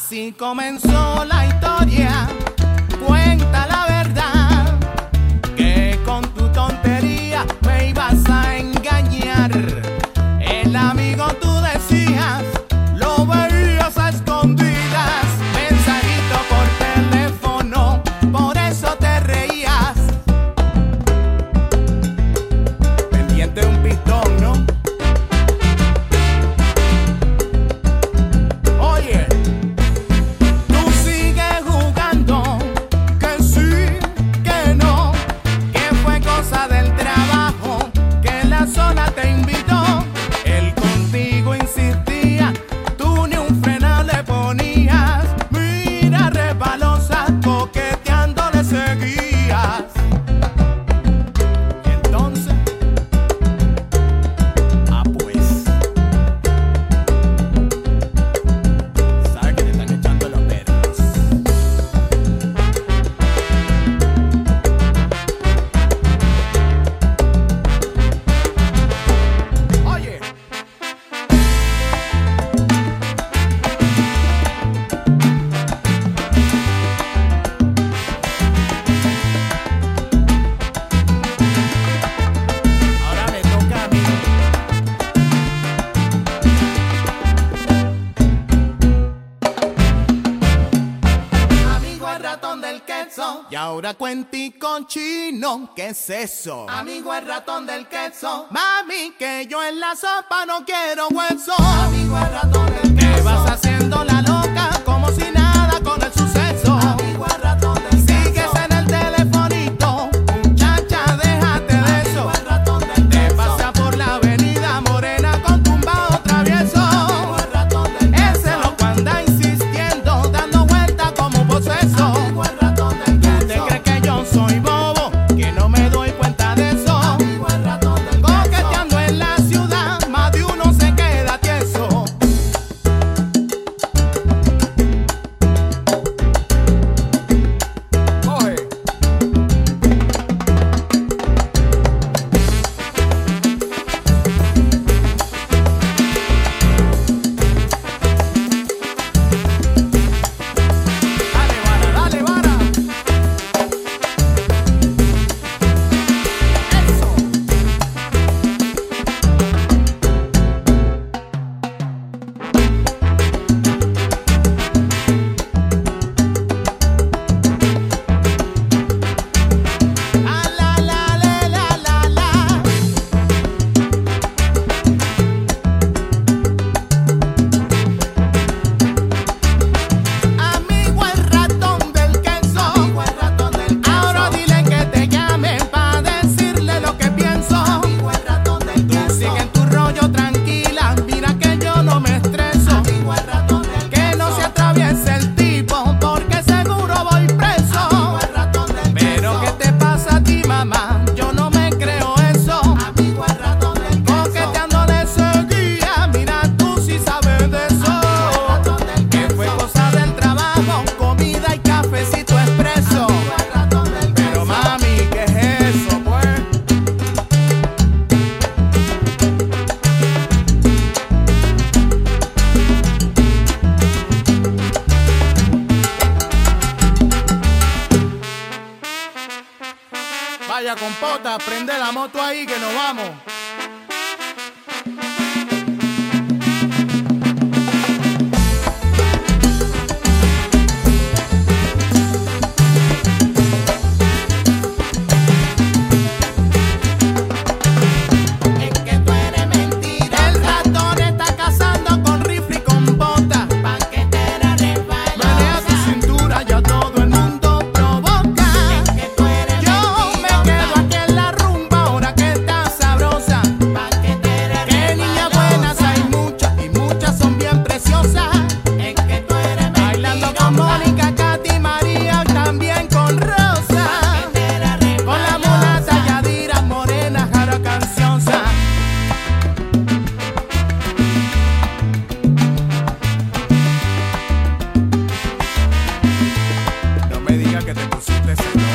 Así comenzó la historia, cuenta la verdad, que con tu tontería me ibas a engañar. El amigo tú decías, lo veías a escondidas, mensajito por teléfono, por eso te reías. Pendiente de un pistón, ¿no? Te invitó, él contigo insistía, tú ni un freno le ponías. Mira, resbalosa, coqueteando le seguías. Y entonces, pues, sabes que te están echando los perros. Y ahora cuentico chino, ¿qué es eso? Amigo el ratón del queso. Mami, que yo en la sopa no quiero hueso. Amigo el ratón del queso. ¿Qué vas haciendo la loca como si nada con el suceso? Amigo el ratón del queso. Sigues en el telefonito, muchacha, déjate de eso. Amigo el ratón del queso. Te pasa por la avenida Morena con tumbao travieso. Amigo el ratón del queso. Ese loco anda insistiendo, dando vueltas como un poseso. Amigo el ratón del queso. Soy bobo, que no me doy cuenta de eso. Amigo el ratón del queso. Coqueteando en la ciudad, más de uno se queda tieso. Coge. Dale, vara, dale, vara. Yo no me creo eso. Amigo el ratón del queso. Coqueteando le seguía. Mira, tú sí sabes de eso. Amigo el ratón del queso. Que fue cosa del trabajo, comida y cafecito expreso. Amigo el ratón del queso. Pero mami, ¿qué es eso, pues? Vaya compota, prende la moto ahí que nos vamos. Es que tú eres mentira. El ratón está cazando con rifle y con bota. Paquetera resbalosa. Menea tu cintura, ya todo el mundo provoca. Es que tú eres que te pusiste celosa.